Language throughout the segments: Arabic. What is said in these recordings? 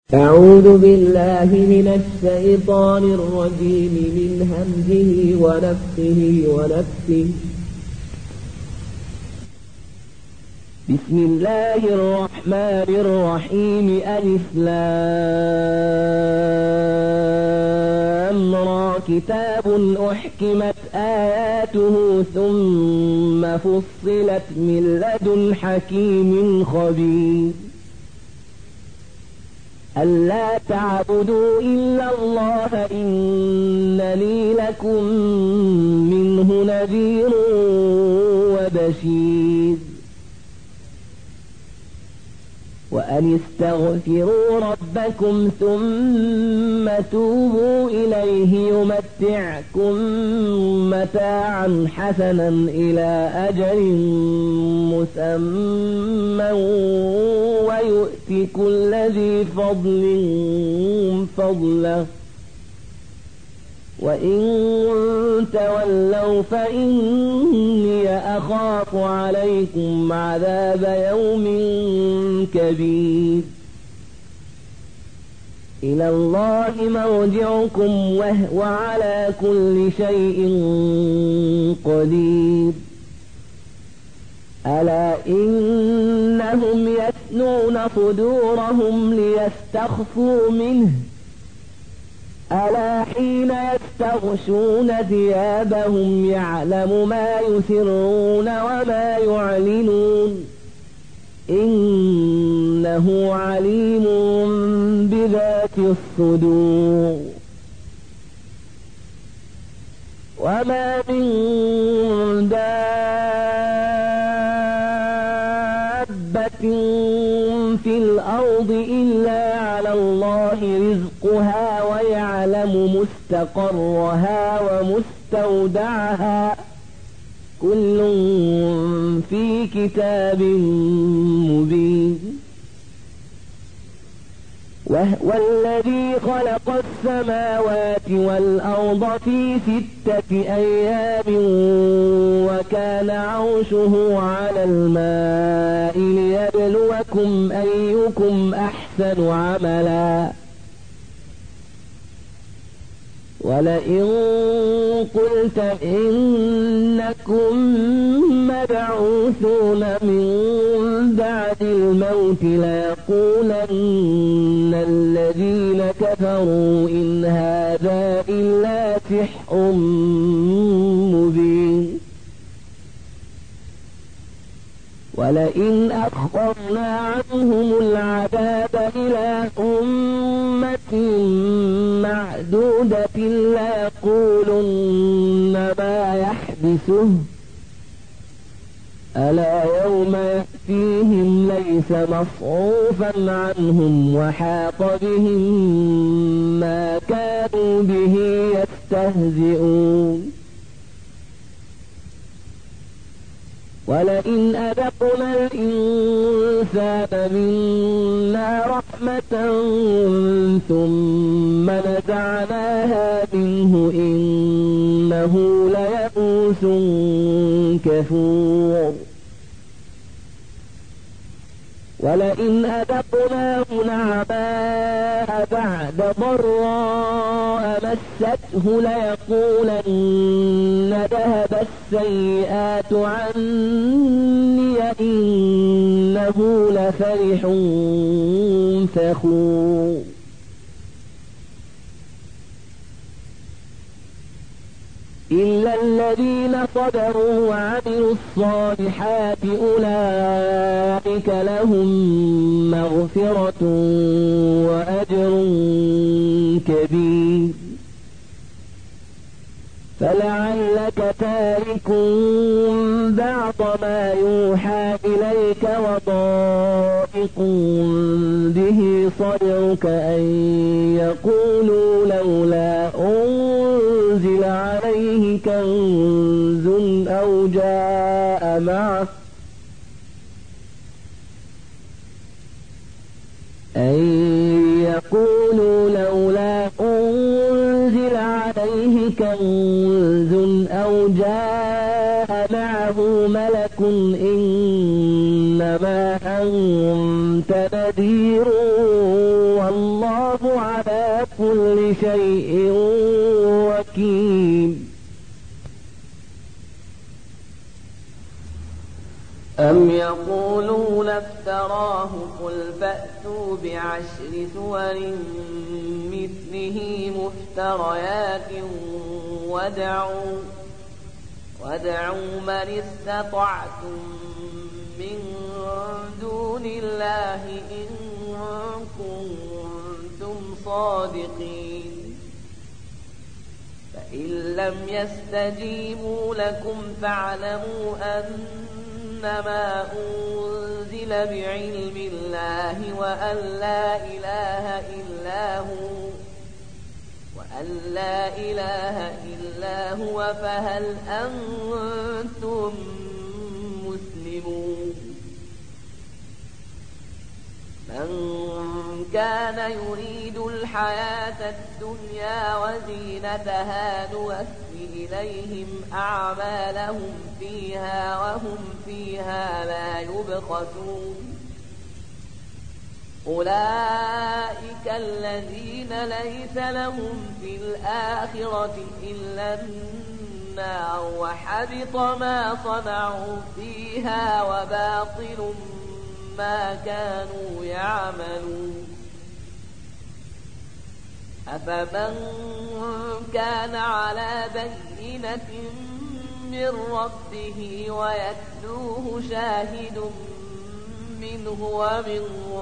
أعوذ بالله من الشيطان الرجيم من همزه ونفخه ونفثه. بسم الله الرحمن الرحيم. ألف لام را كتاب أحكمت آياته ثم فصلت من لدن حكيم خبير. ألا تعبدوا إلا الله إنني لكم منه نذير وبشير. وأن استغفروا ربكم ثم توبوا إليه يمتعكم متاعا حسنا إلى أجل مسمى ويؤتي كل ذي فضل فضله وإن تولوا فإني أخاف عليكم عذاب يوم كبير. إلى الله مرجعكم وهو على كل شيء قدير. ألا إنهم يثنون صدورهم ليستخفوا منه ألا حين يستغشون ثيابهم يعلم ما يسرون وما يعلنون إنه عليم بذات الصدور. وما من دابة في الأرض إلا على الله رزقها ويعلم مستقرها ومستودعها كل في كتاب مبين. وهو الذي خلق السماوات والأرض في 6 أيام وكان عرشه على الماء ليبلوكم أيكم أحسن عملا. ولئن قلت إنكم مبعوثون من بعد الموت ليقولن الذين كفروا إن هذا إلا سحر مبين. ولئن أخرنا عنهم العذاب إلى أمة معدودة ليقولن ما يحبسه ألا يوم يأتيهم ليس مصروفا عنهم وحاق بهم ما كانوا به يستهزئون. ولئن أذقنا الإنسان منا رحمة ثم نزعناها منه إنه ليئوس كفور. ولئن أذقناه نعماء بعد ضراء مسته ليقولن ذهب السيئات عني إنه لفرح فخور. إلا الذين صبروا وعملوا الصالحات أولئك لهم مغفرة وأجر كبير. فلعلك تارك بعض ما يوحى إليك وضائق به صدرك أن يقولوا لولا أنزل عليه كنز أو جاء معه ملك إنما أنت نذير والله والله على كل شيء وكيل. أم يقولون افتراه قل فأتوا بعشر سور مثله مفتريات وادعوا من استطعتم من دون الله إن كنتم صادقين. فإن لم يستجيبوا لكم فاعلموا أنما أنزل بعلم الله وأن لا إله إلا هو فهل أنتم مسلمون. من كان يريد الحياة الدنيا وزينتها نوفي إليهم أعمالهم فيها وهم فيها لا يبخسون. أولئك الذين ليس لهم في الآخرة إلا النار وحبط ما صنعوا فيها وباطل ما كانوا يعملون. أفمن كان على بينة من ربه ويتلوه شاهد منه ومن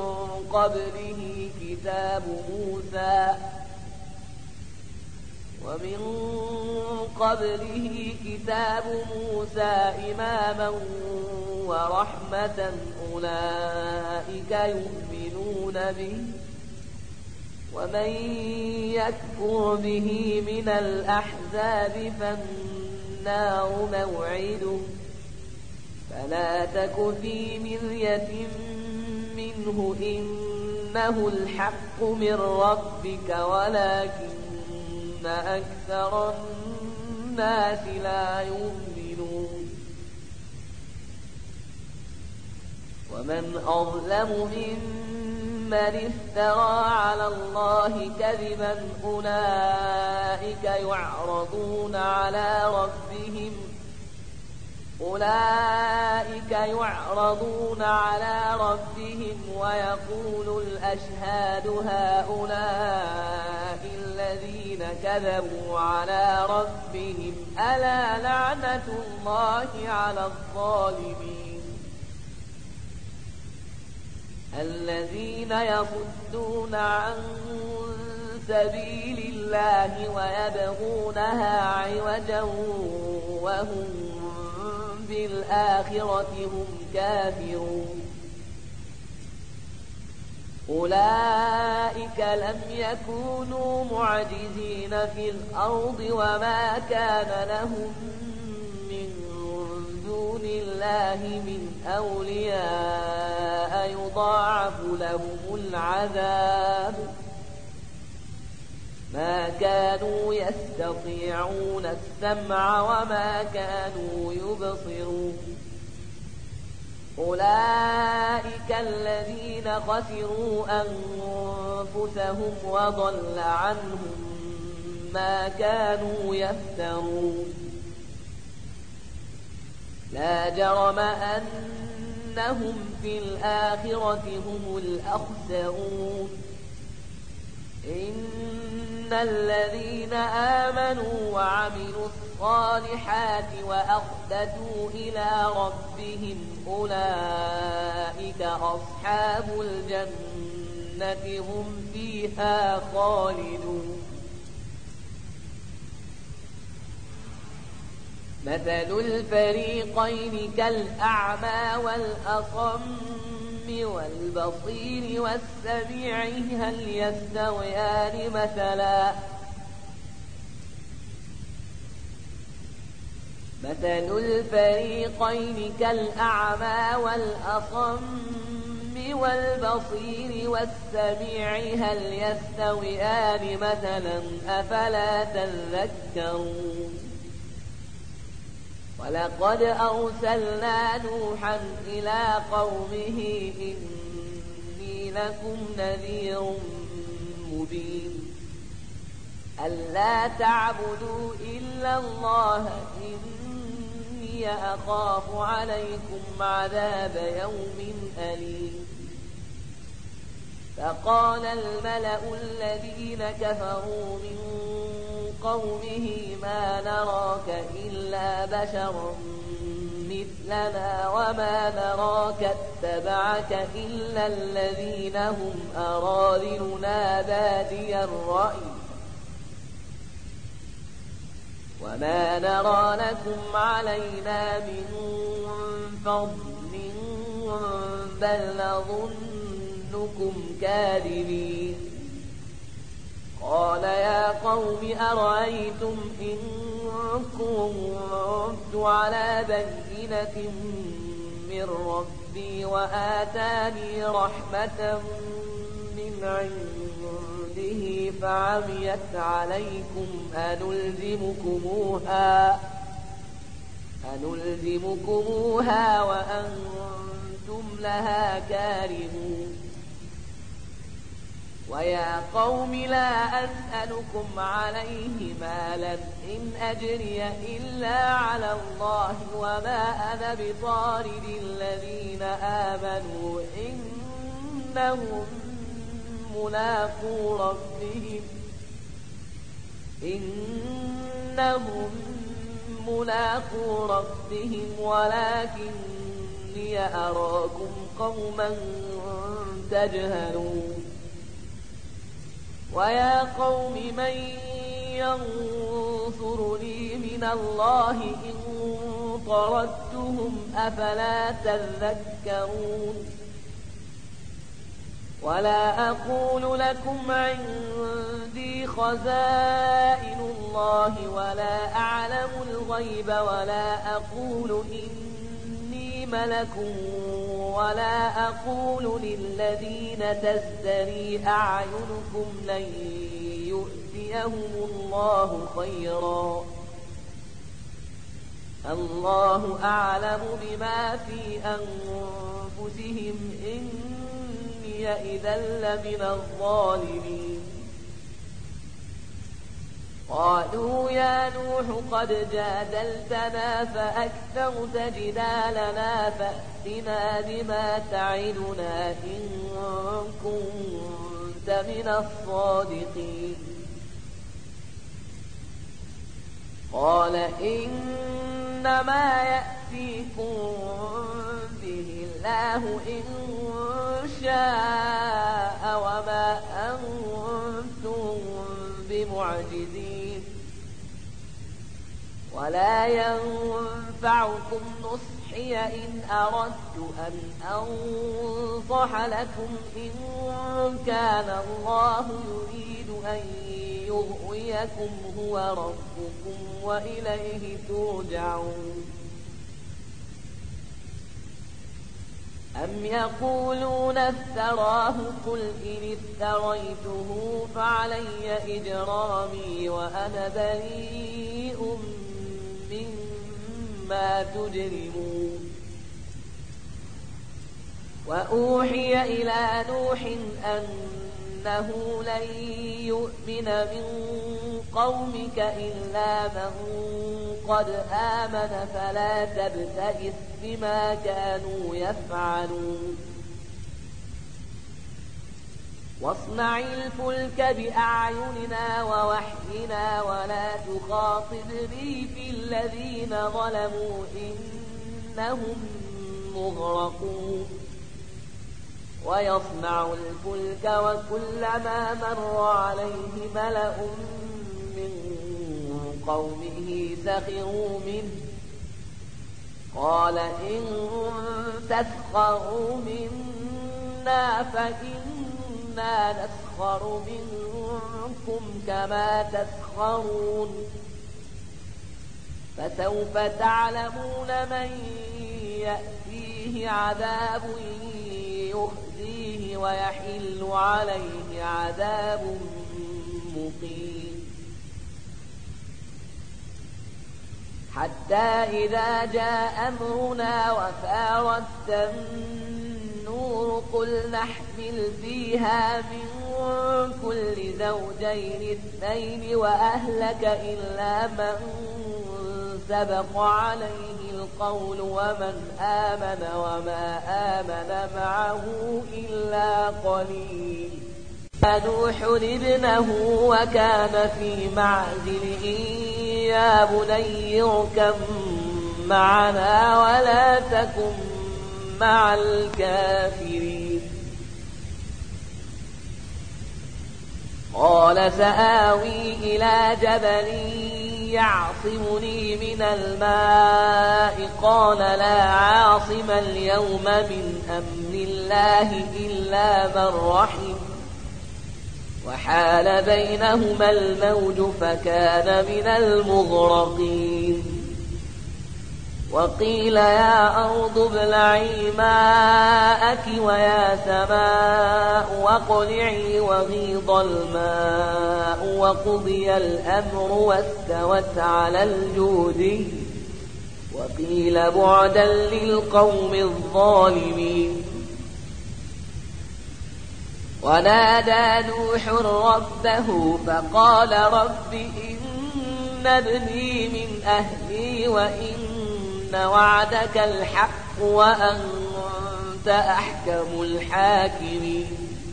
قبله كتاب موسى إماما ورحمة أولئك يؤمنون به. ومن يكفر به من الأحزاب فالنار موعده فلا تك في مرية منه إنه الحق من ربك ولكن أكثر الناس لا يؤمنون. ومن أظلم ممن افترى على الله كذبا أولئك يعرضون على ربهم ويقول الأشهاد هؤلاء الذين كذبوا على ربهم ألا لعنة الله على الظالمين. الذين يصدون عن سبيل الله ويبغونها عوجا وهم بالآخرة هم كافرون. أولئك لم يكونوا معجزين في الأرض وما كان لهم من دون الله من أولياء يضاعف لهم العذاب ما كانوا يستطيعون السمع وما كانوا يبصرون. أولئك الذين خسروا أنفسهم وضل عنهم ما كانوا يفترون. لا جرم أنهم في الآخرة هم الأخسرون. إن الذين آمنوا وعملوا الصالحات وأخبتوا إلى ربهم أولئك أصحاب الجنة هم فيها خالدون. مثل الفريقين كالأعمى والأصم والبصير والسميع هل يستويان مثلا. مثل الفريقين كالأعمى والأصم والبصير والسميع هل يستويان مثلا أفلا تذكرون. ولقد أرسلنا نوحا إلى قومه إني لكم نذير مبين ألا تعبدوا إلا الله إني أخاف عليكم عذاب يوم أليم فقال الملأ الذين كفروا من قومه ما نراك إلا بشرا مثلنا وما نراك اتبعك إلا الذين هم أراذلنا بادي الرأي وما نرى لكم علينا من فضل بل نظنكم كاذبين قال يا قوم أرأيتم إن كنت على بينة من ربي وآتاني رحمة من عنده فعميت عليكم أنلزمكموها وأنتم لها كارهون ويا قوم لا أسألكم عليه مالا إن أجري إلا على الله وما أنا بطارد الذين آمنوا إنهم ملاقو ربهم ولكني أراكم قوما تجهلون ويا قوم من ينصرني من الله إن طردتهم أفلا تذكرون ولا أقول لكم عندي خزائن الله ولا أعلم الغيب ولا أقول إني ملك ولا أقول للذين تزدري أعينكم لن يؤتيهم الله خيرا الله أعلم بما في أنفسهم إني إذا لمن الظالمين قالوا يا نوح قد جادلتنا فأكثرت جدالنا فأتنا بما تعدنا إن كنت من الصادقين قال إنما يأتيكم به الله إن شاء وما أنتم بمعجزين ولا ينفعكم نصحي إن أردت أن أنصح لكم إن كان الله يريد أن يغويكم هو ربكم وإليه ترجعون أم يقولون افتراه قل إن افتريته فعلي إجرامي وأنا بريء مما تجرمون وأوحي إلى نوح أنه لن يؤمن من قومك إلا من قد آمن فلا تبتئس بما كانوا يفعلون واصنع الفلك بأعيننا ووحينا ولا تخاطبني في الذين ظلموا إنهم مغرقون ويصنع الفلك وكلما مر عليه ملأ من قومه سخروا منه قال إن تسخروا منا فإنا نسخر منكم كما تسخرون فسوف تعلمون من يأتيه عذاب يخزيه ويحل عليه عذاب مقيم حتى إذا جاء أمرنا وفارت النور قل نحمل فيها من كل الزوجين اثنين وأهلك إلا من سبق عليه القول ومن آمن وما آمن معه إلا قليل. نوح ابنه وكان في معزل يا بني اركب معنا ولا تكن مع الكافرين. قال سآوي إلى جبل يعصمني من الماء قال لا عاصم اليوم من أمر الله إلا من رحم وحال بينهما الموج فكان من المغرقين. وقيل يا أرض ابلعي ماءك ويا سماء واقلعي وغيض الماء وقضي الأمر واستوت على الجودي وقيل بعدا للقوم الظالمين. ونادى نوح ربه فقال رب إن ابني من أهلي وإن وعدك الحق وأنت أحكم الحاكمين.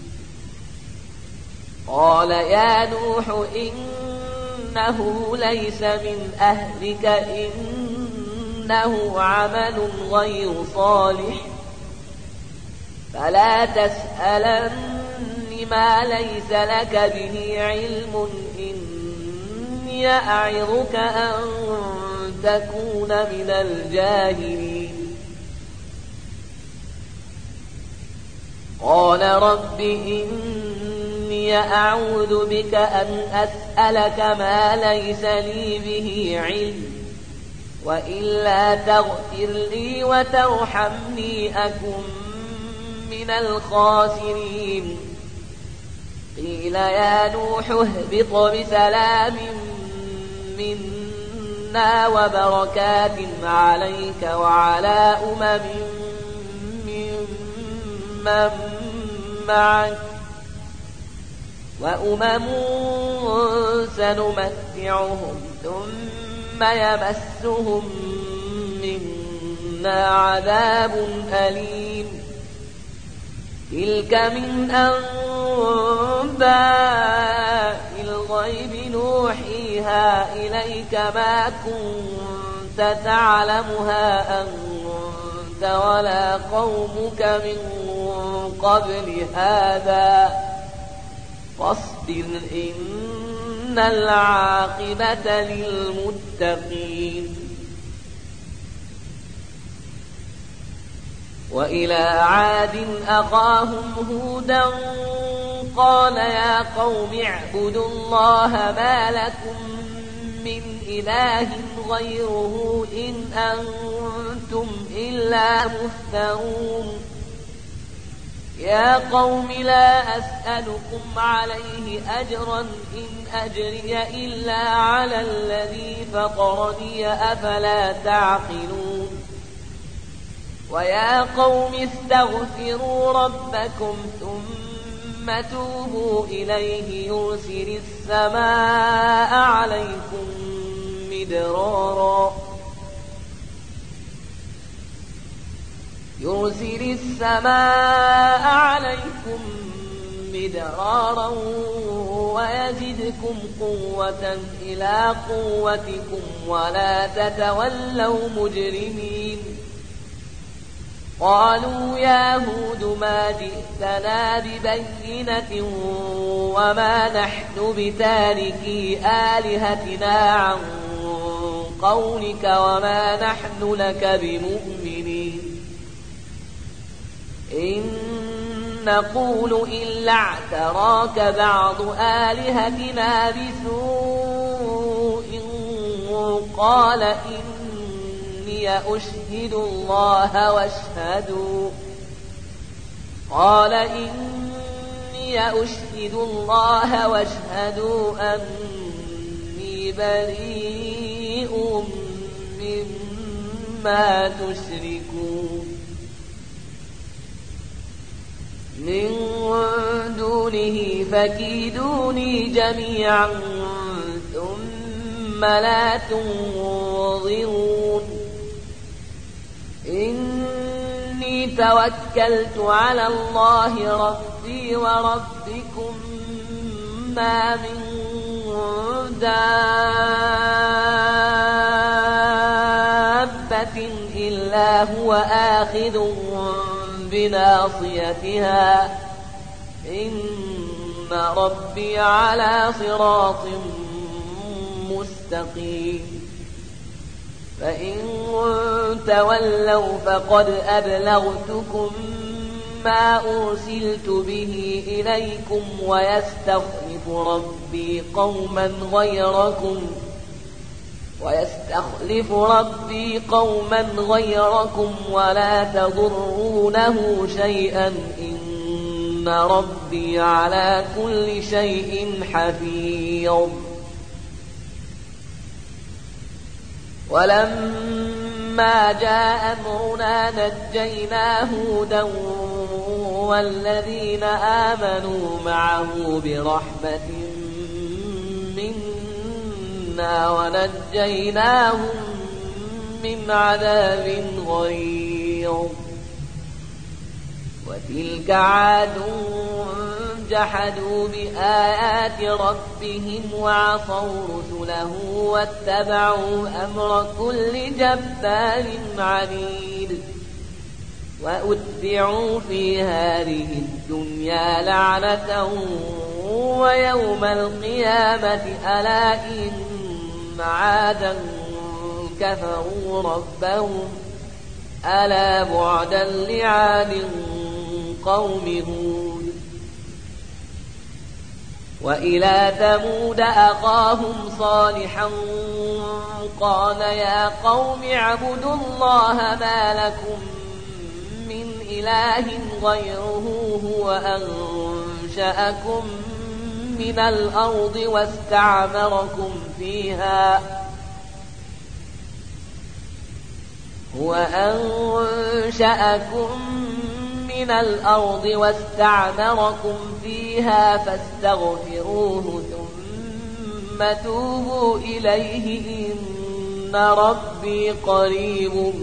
قال يا نوح إنه ليس من أهلك إنه عمل غير صالح فلا تسألن ما ليس لك به علم إني أعظك أن تكون من الجاهلين. قال رب إني أعوذ بك أن أسألك ما ليس لي به علم وإلا تغفر لي وترحمني أكن من الخاسرين. قيل يا نوح اهبط بسلام منا وبركات عليك وعلى ممن معك وأمم سنمتعهم ثم يمسهم منا عذاب أليم. تلك من أنباء الغيب نوحيها إليك ما كنت تعلمها أنت ولا قومك من قبل هذا فاصبر إن العاقبة للمتقين. وإلى عاد أخاهم هودا قال يا قوم اعبدوا الله ما لكم من إله غيره إن أنتم إلا مفترون. يا قوم لا أسألكم عليه أجرا إن أجري إلا على الذي فطرني أفلا تعقلون. ويا قوم استغفروا ربكم ثم توبوا إليه يرسل السماء عليكم مدرارا ويزدكم قوة إلى قوتكم ولا تتولوا مجرمين. قالوا يا هود ما جئتنا ببينة وما نحن بتاركي آلهتنا عن قولك وما نحن لك بمؤمنين. إن نقول إلا اعتراك بعض آلهتنا بسوء قال إني أشهد الله واشهدوا أني بريء مما تشركون. من دونه فكيدوني جميعا ثم لا تنظرون إني توكلت على الله ربي وربكم ما من دابة إلا هو آخذ بناصيتها إن ربي على صراط مستقيم فإن تولوا فقد أبلغتكم ما أرسلت به إليكم ويستخلف ربي قوما غيركم ولا تضرونه شيئا إن ربي على كل شيء حفيظ ولما جاء أمرنا نجينا هودا والذين آمنوا معه برحمة منا ونجيناهم من عذاب غليظ وتلك عاد جحدوا بآيات ربهم وعصوا رسله واتبعوا أمر كل جبار عنيد وأتبعوا في هذه الدنيا لعنة ويوم القيامة ألا إن عادا كفروا ربهم ألا بعدا لعاد قوم هود وإلى ثمود أخاهم صالحا قال يا قوم اعبدوا الله ما لكم من إله غيره هو أنشأكم من الأرض واستعمركم فيها فاستغفروه ثم توبوا إليه إن ربي قريب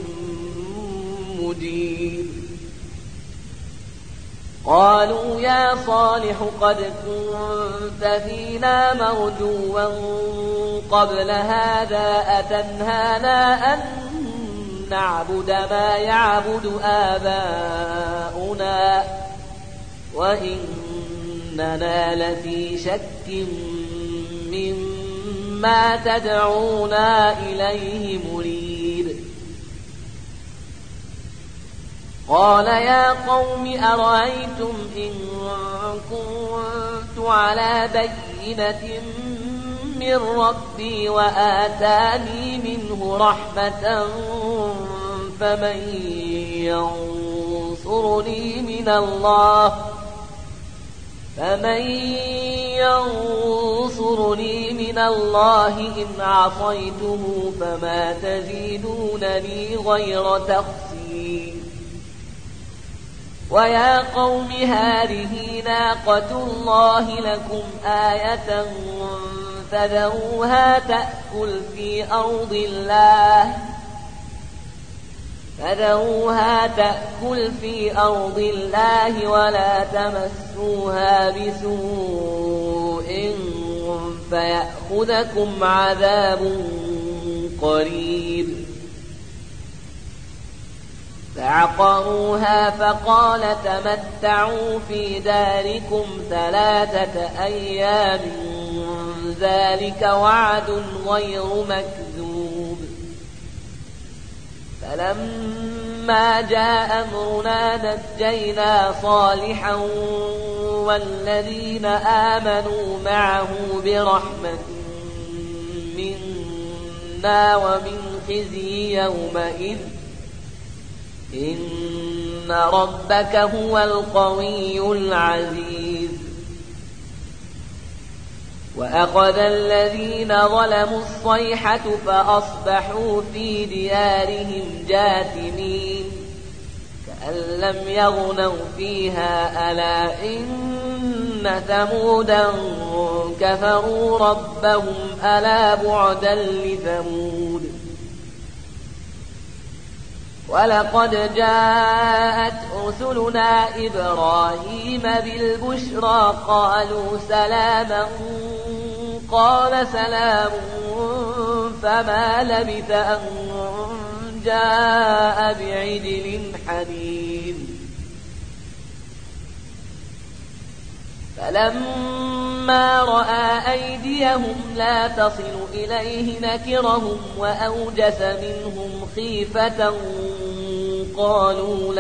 مجيب قالوا يا صالح قد كنت فينا مرجوا قبل هذا أتنهانا أن نعبد ما يعبد آباؤنا وإننا لفي شك مما تدعونا إليه مريب قال يا قوم أرأيتم إن كنت على بينة من ربي وآتاني منه رحمة فمن ينصرني من الله إن عصيته فما تزيدونني غير تخسير ويا قوم هذه ناقة الله لكم آية فذروها تأكل في أرض الله ولا تمسوها بسوء فيأخذكم عذاب قريب فعقروها فقال تمتعوا في داركم 3 أيام ذلك وعد غير مكذوب فلما جاء أمرنا نجينا صالحا والذين آمنوا معه برحمة منا ومن خزي يومئذ إن ربك هو القوي العزيز وأخذ الذين ظلموا الصيحة فأصبحوا في ديارهم جاثمين كأن لم يغنوا فيها ألا إن ثمودا كفروا ربهم ألا بعدا لثمود ولقد جاءت رسلنا إبراهيم بالبشرى قالوا سلاما قال سلام فما لبث أن جاء بعجل حنيذ فلما رأى أيديهم لا تصل إليه نكرهم وأوجس منهم خيفة قالوا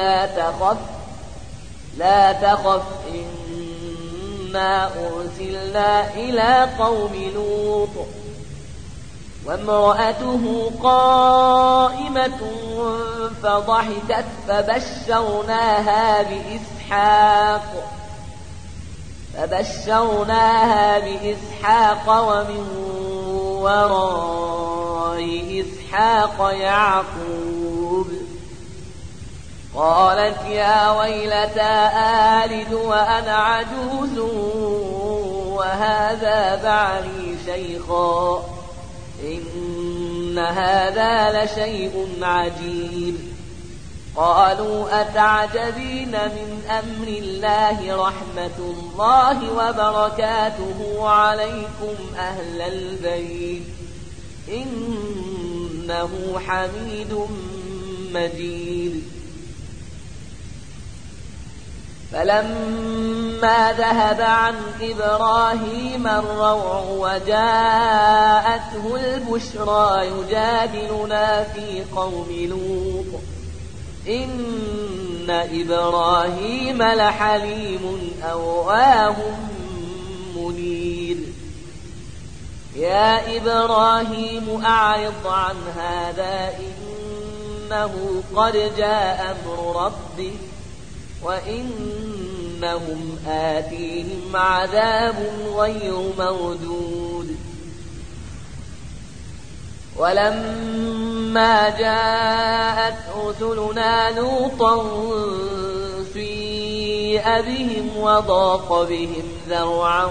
لا تخف إنا أرسلنا إلى قوم لوط وامرأته قائمة فضحكت فبشرناها بإسحاق ومن وراء إسحاق يعقوب قالت يا ويلتى آلد وأنا عجوز وهذا بعلي شيخا إن هذا لشيء عجيب قالوا أتعجبين من أمر الله رحمة الله وبركاته عليكم أهل البيت إنه حميد مجيد فلما ذهب عن إبراهيم الروع وجاءته البشرى يجادلنا في قوم لوط إن إبراهيم لحليم أواه منيب يا إبراهيم أعرض عن هذا إنه قد جاء أمر ربك وإنهم آتيهم عذاب غير مردود ولما جاءت رسلنا لوطا سيء بهم وضاق بهم ذرعا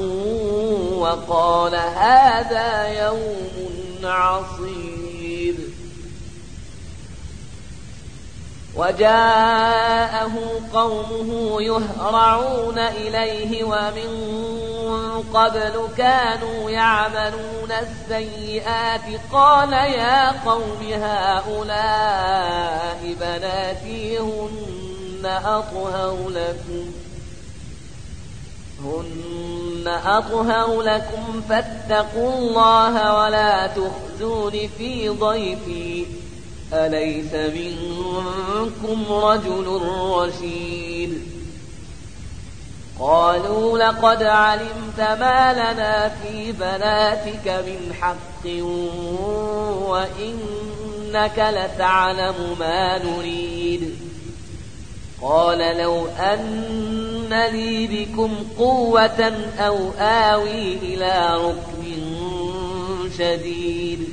وقال هذا يوم عصيب وجاءه قومه يهرعون إليه ومن قبل كانوا يعملون السيئات قال يا قوم هؤلاء بناتي هن أطهر لكم فاتقوا الله ولا تخزون في ضيفي أليس منكم رجل رشيد قالوا لقد علمت ما لنا في بناتك من حق وإنك لتعلم ما نريد قال لو أن لي بكم قوة أو آوي إلى ركن شديد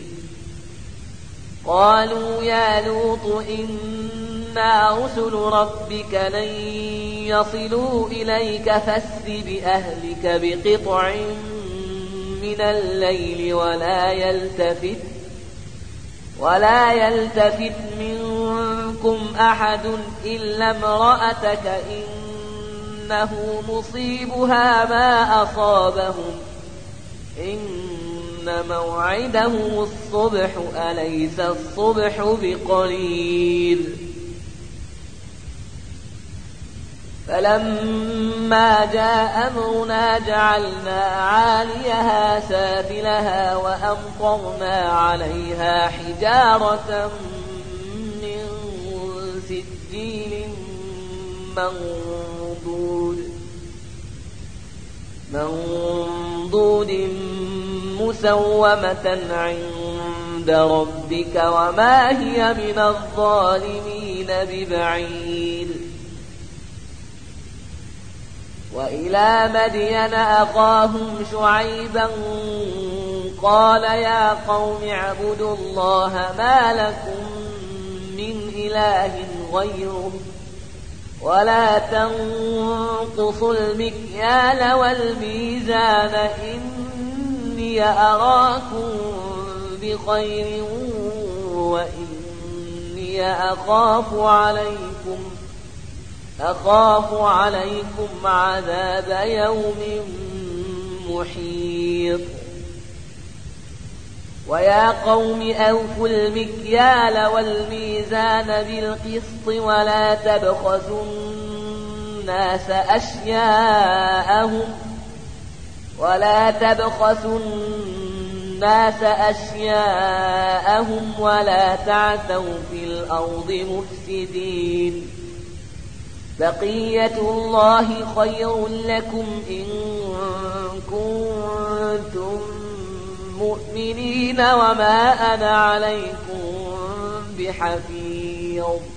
قالوا يا لوط إنا رسل ربك لن يصلوا إليك فاسر بأهلك بقطع من الليل ولا يلتفت منكم أحد إلا امرأتك إنه مصيبها ما أصابهم إن موعدهم الصبح أليس الصبح بقريب فلما جاء أمرنا جعلنا عاليها سافلها وأمطرنا عليها حجارة من سجيل منضود مسومة عند ربك وما هي من الظالمين ببعيد وإلى مدين أخاهم شعيبا قال يا قوم اعبدوا الله ما لكم من إله غيره ولا تنقصوا المكيال والميزان إني أراكم بخير وإني أخاف عليكم عذاب يوم محيط. ويا قوم أوفوا المكيال والميزان بالقسط ولا تبخسوا الناس أشياءهم ولا تعثوا في الأرض مفسدين. بقية الله خير لكم إن كنتم مؤمنين وما أنا عليكم بحفيظ.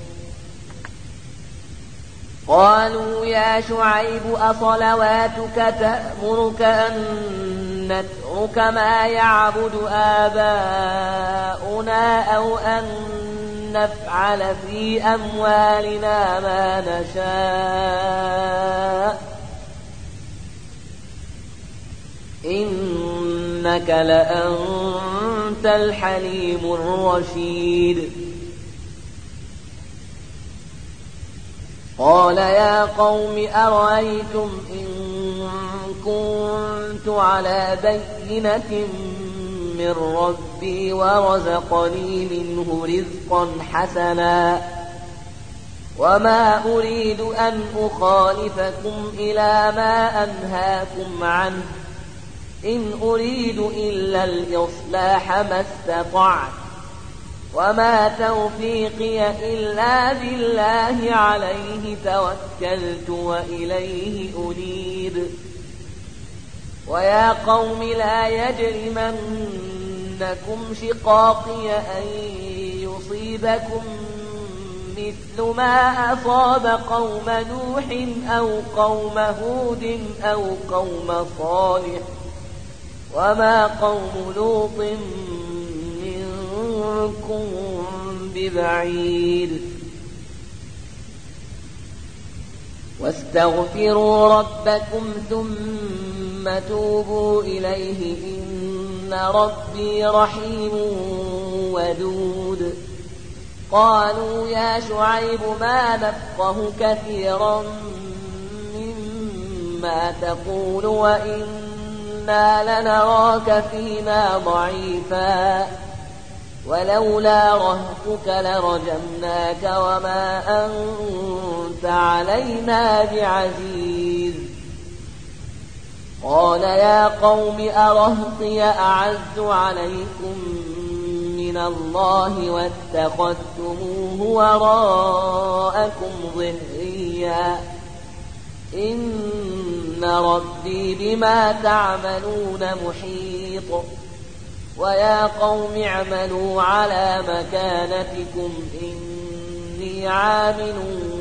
قالوا يا شعيب أصلواتك تأمرك أن نترك ما يعبد آباؤنا أو أن نفعل في أموالنا ما نشاء إنك لأنت الحليم الرشيد. قال يا قوم أرأيتم إن كنت على بينة من ربي ورزقني منه رزقا حسنا وما أريد أن أخالفكم إلى ما أنهاكم عنه إن أريد إلا الإصلاح ما استطعت وما توفيقي إلا بالله عليه توكلت وإليه أنيب. ويا قوم لا يجرمنكم شقاقي أن يصيبكم مثل ما أصاب قوم نوح أو قوم هود أو قوم صالح وما قوم لوط منكم ببعيد. واستغفروا ربكم ثم توبوا إليه إن ربي رحيم ودود. قالوا يا شعيب ما نفقه كثيرا مما تقول وإنا لنراك فينا ضعيفا ولولا رهتك لرجمناك وما أنت علينا بعزيز. قال يا قوم أرهطي أعز عليكم من الله واتخذتموه وراءكم ظهريا إن ربي بما تعملون محيط. ويا قوم اعملوا على مكانتكم إني عامل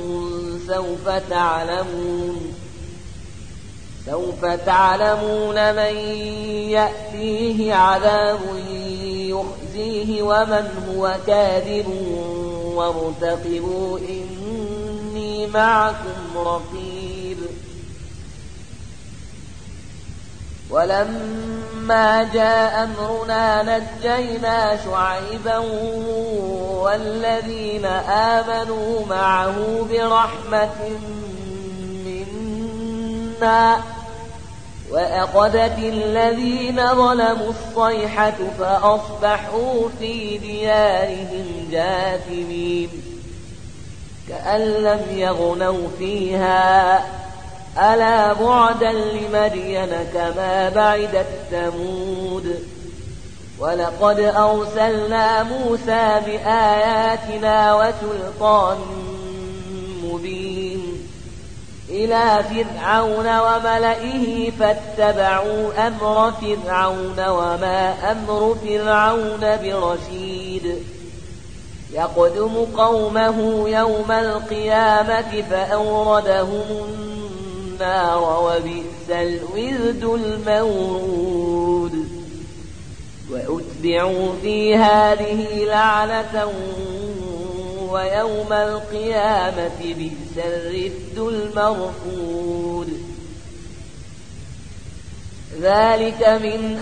سوف تعلمون من يأتيه عذاب يخزيه ومن هو كاذب وارتقبوا إني معكم رقيب. ولما جاء أمرنا نجينا شعيبا والذين آمنوا معه برحمة منا وأخذت الذين ظلموا الصيحة فأصبحوا في ديارهم جاثمين كأن لم يغنوا فيها ألا بعدا لمدين كما بعدت ثمود. ولقد أرسلنا موسى بآياتنا وسلطان مبين إلى فرعون وملئه فاتبعوا أمر فرعون وما أمر فرعون برشيد. يقدم قومه يوم القيامة فأوردهم النار وبئس الورد المورود. وأتبعوا في هذه لعنة ويوم القيامة بئس الرفد المرفود ذلك من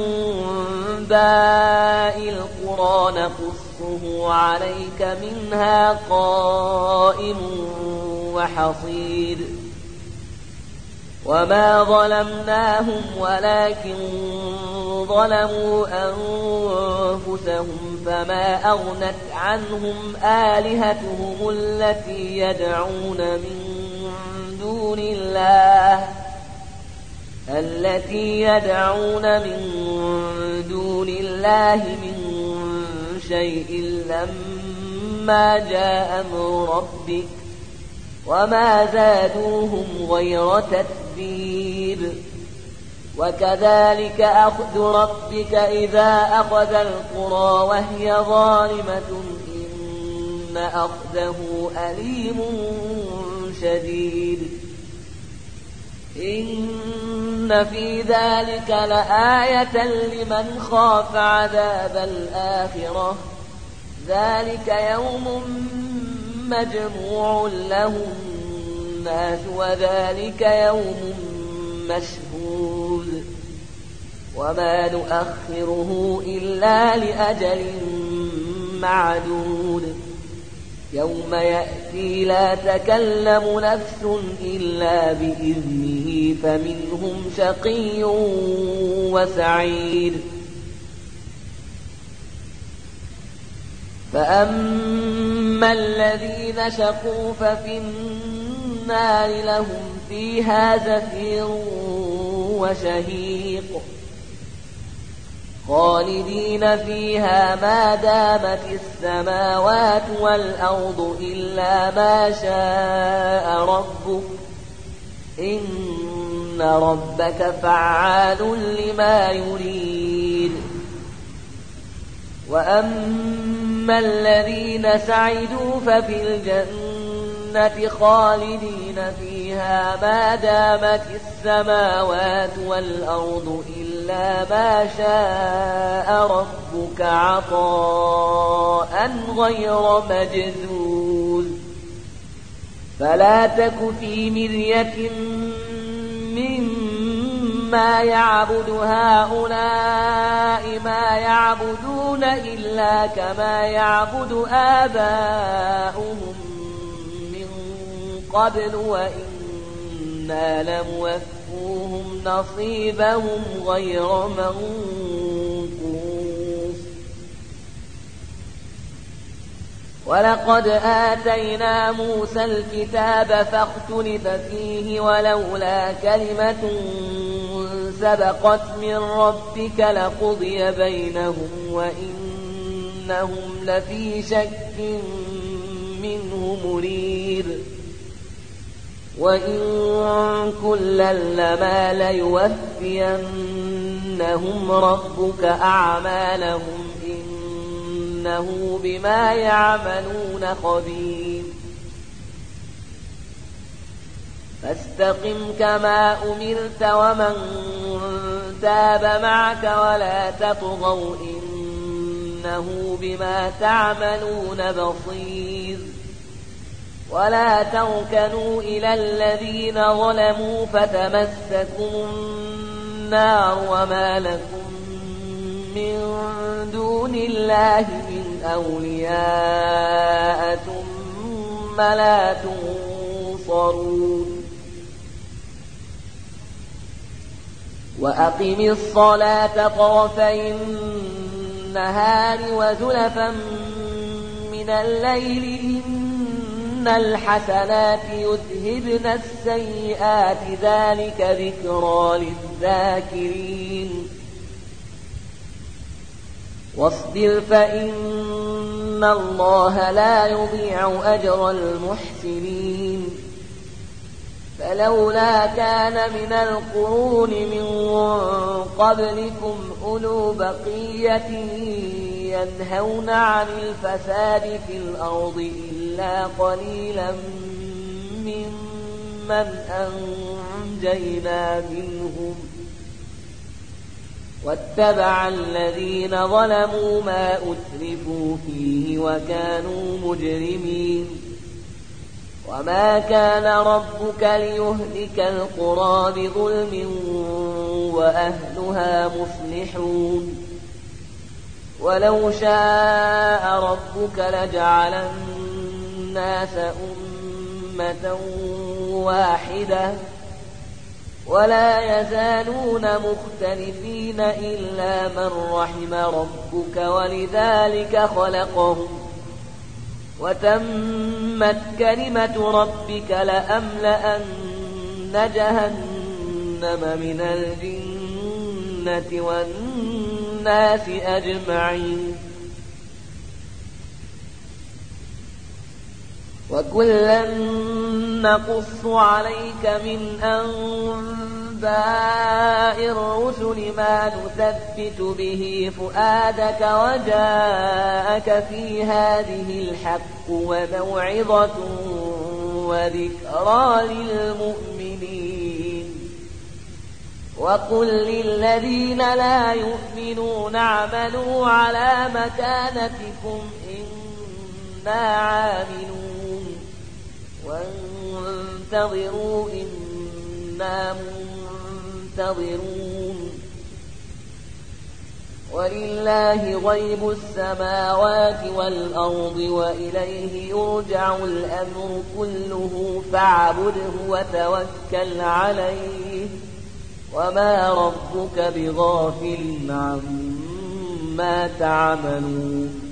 أنباء القرى نقصه عليك منها قائم وحصيد وما ظلمناهم ولكن ظلموا أنفسهم فما أغنت عنهم آلهتهم التي يدعون من دون الله من شيء لما جاء أمر ربك وما زادوهم غير تتبيب وكذلك أخذ ربك إذا أخذ القرى وهي ظالمة إن أخذه أليم شديد إن في ذلك لآية لمن خاف عذاب الآخرة ذلك يوم مجموع له الناس وذلك يوم مشهود وما نؤخره إلا لأجل معدود يوم يأتي لا تكلم نفس إلا بإذنه فمنهم شقي وسعيد فأما الذين شقوا ففي النار لهم فيها زفير وشهيق خالدين فيها ما دامت السماوات والأرض إلا ما شاء ربك إن ربك فعال لما يريد وأما الذين سعدوا ففي الجنة خالدين فيها ما دامت السماوات والأرض إلا ما شاء ربك عطاء غير مجذوذ فلا تك في مرية مما يعبد هؤلاء ما يعبدون إلا كما يعبد آباؤهم من قبل وإنا لموفوهم نصيبهم غير منقوص ولقد آتينا موسى الكتاب فاختلف فيه ولولا كلمة سبقت من ربك لقضي بينهم وإنهم لفي شك منه مريب وإن كلا لما ليوفينهم ربك أعمالهم إنه بما يعملون خبير فاستقم كما أمرت ومن تاب معك ولا تطغوا إنه بما تعملون بصير ولا تركنوا إلى الذين ظلموا فتمسكوا النار وما لكم من دون الله من أولياء ثم لا تنصرون وأقم الصلاة طرفي النهار وزلفا من الليل إن الحسنات يذهبن السيئات ذلك ذكرى للذاكرين واصبر فإن الله لا يضيع أجر المحسنين فلولا كان من القرون من قبلكم أولو بقية ينهون عن الفساد في الأرض إلا قليلا ممن أنجينا منهم واتبع الذين ظلموا ما أترفوا فيه وكانوا مجرمين وما كان ربك ليهلك القرى بظلم وأهلها مصلحون ولو شاء ربك لجعل الناس أمة واحدة ولا يزالون مختلفين إلا من رحم ربك ولذلك خلقهم وتمت كلمة ربك لأملأن جهنم من الجنة والناس أجمعين وكلا نقص عليك من أنباء الرسل ما نثبت به فؤادك وجاءك في هذه الحق وموعظة وذكرى للمؤمنين وقل للذين لا يؤمنون اعملوا على مكانتكم إنا عاملون وانتظروا إنا منتظرون ولله غيب السماوات والأرض وإليه يرجع الأمر كله فاعبده وتوكل عليه وما ربك بغافل عما تعملون